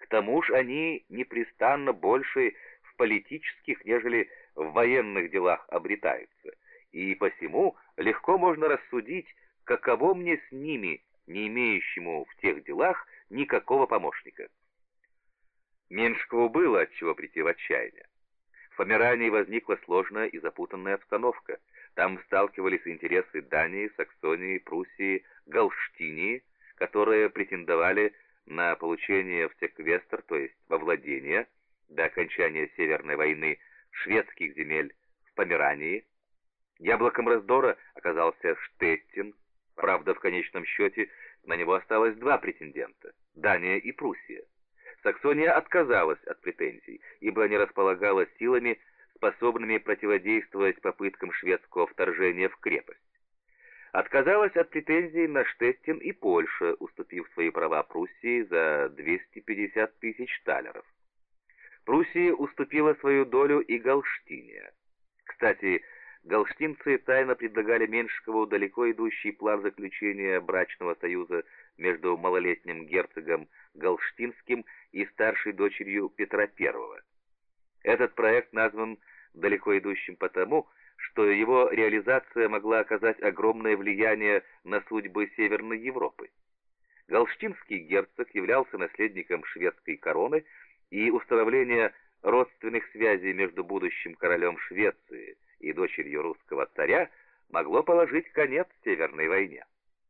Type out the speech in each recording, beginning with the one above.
К тому же они непрестанно больше в политических, нежели в военных делах обретаются, и посему легко можно рассудить, каково мне с ними, не имеющему в тех делах никакого помощника. Меншикову было от чего прийти в отчаяние. В Померании возникла сложная и запутанная обстановка. Там сталкивались интересы Дании, Саксонии, Пруссии, Галштинии, которые претендовали на получение в секвестр, то есть во владение, до окончания Северной войны, шведских земель в Померании. Яблоком раздора оказался Штеттин. Правда, в конечном счете на него осталось два претендента – Дания и Пруссия. Саксония отказалась от претензий, ибо не располагала силами, способными противодействовать попыткам шведского вторжения в крепость. Отказалась от претензий на Штеттин и Польша, уступив свои права Пруссии за 250 тысяч талеров. Пруссия уступила свою долю и Галштиния. Кстати, галштинцы тайно предлагали Меншикову далеко идущий план заключения брачного союза между малолетним герцогом Галштинским и старшей дочерью Петра I. Этот проект назван далеко идущим потому, что его реализация могла оказать огромное влияние на судьбы Северной Европы. Галштинский герцог являлся наследником шведской короны, и установление родственных связей между будущим королем Швеции и дочерью русского царя могло положить конец Северной войне.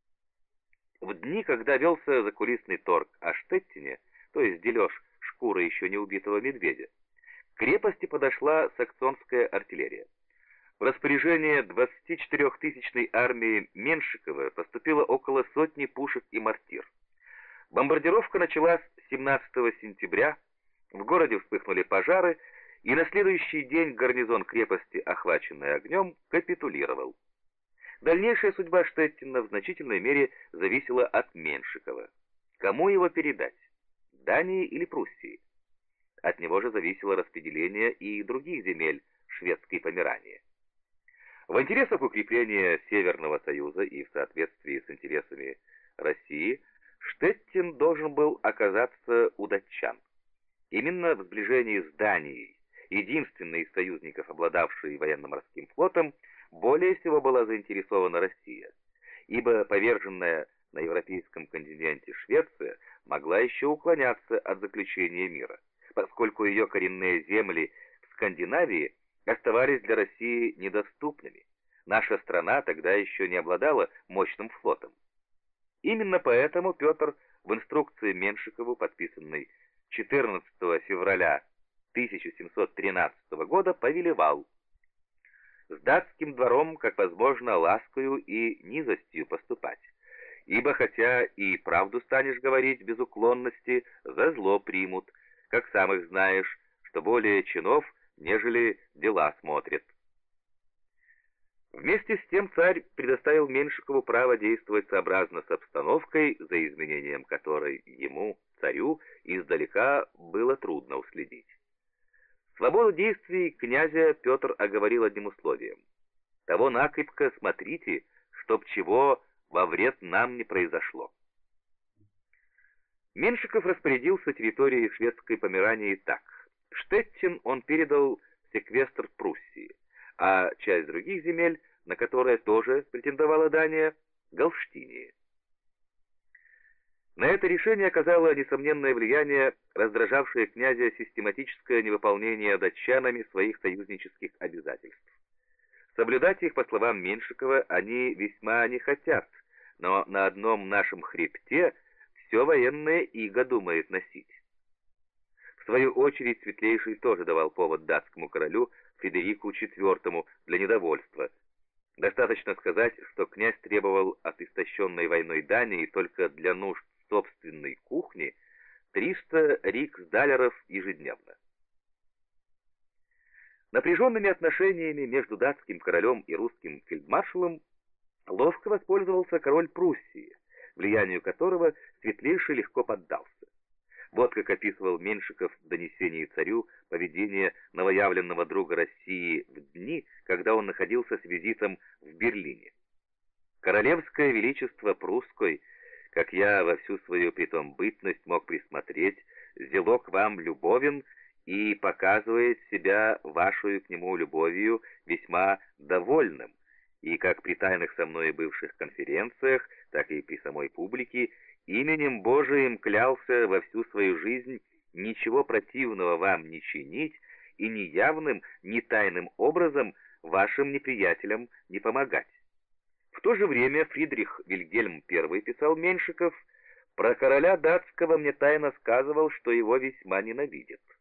В дни, когда велся закулисный торг о Штеттине, то есть дележ шкуры еще не убитого медведя, к крепости подошла саксонская артиллерия. В распоряжение 24-тысячной армии Меншикова поступило около сотни пушек и мортир. Бомбардировка началась 17 сентября, в городе вспыхнули пожары, и на следующий день гарнизон крепости, охваченный огнем, капитулировал. Дальнейшая судьба Штеттина в значительной мере зависела от Меншикова. Кому его передать? Дании или Пруссии? От него же зависело распределение и других земель шведской Померании. В интересах укрепления Северного Союза и в соответствии с интересами России Штеттин должен был оказаться у датчан. Именно в сближении с Данией, единственной из союзников, обладавшей военно-морским флотом, более всего была заинтересована Россия, ибо поверженная на европейском континенте Швеция могла еще уклоняться от заключения мира, поскольку ее коренные земли в Скандинавии оставались для России недоступными. Наша страна тогда еще не обладала мощным флотом. Именно поэтому Петр в инструкции Меншикову, подписанной 14 февраля 1713 года, повелевал с датским двором, как возможно, ласкою и низостью поступать, ибо хотя и правду станешь говорить без уклонности, за зло примут, как сам их знаешь, что более чинов, нежели дела смотрят. Вместе с тем царь предоставил Меншикову право действовать сообразно с обстановкой, за изменением которой ему, царю, издалека было трудно уследить. Свободу действий князя Петр оговорил одним условием: того накрепко смотрите, чтоб чего во вред нам не произошло. Меншиков распорядился территорией шведской Померании так: Штеттин он передал в секвестр Пруссии, а часть других земель, на которые тоже претендовала Дания, Галштинии. На это решение оказало несомненное влияние раздражавшее князя систематическое невыполнение датчанами своих союзнических обязательств. Соблюдать их, по словам Меншикова, они весьма не хотят, но на одном нашем хребте все военное иго думает носить. В свою очередь Светлейший тоже давал повод датскому королю Фредерику IV для недовольства. Достаточно сказать, что князь требовал от истощенной войной Дании только для нужд собственной кухни 300 риксдалеров ежедневно. Напряженными отношениями между датским королем и русским фельдмаршалом ловко воспользовался король Пруссии, влиянию которого Светлейший легко поддался. Вот как описывал Меншиков в донесении царю поведение новоявленного друга России в дни, когда он находился с визитом в Берлине. «Королевское величество прусской, как я во всю свою притом бытность мог присмотреть, зело к вам любовен и показывает себя вашу к нему любовью весьма довольным, и как при тайных со мной бывших конференциях, так и при самой публике, именем Божиим клялся во всю свою жизнь ничего противного вам не чинить и ни явным, ни тайным образом вашим неприятелям не помогать. В то же время Фридрих Вильгельм I писал Меньшиков: «Про короля датского мне тайно сказывал, что его весьма ненавидит».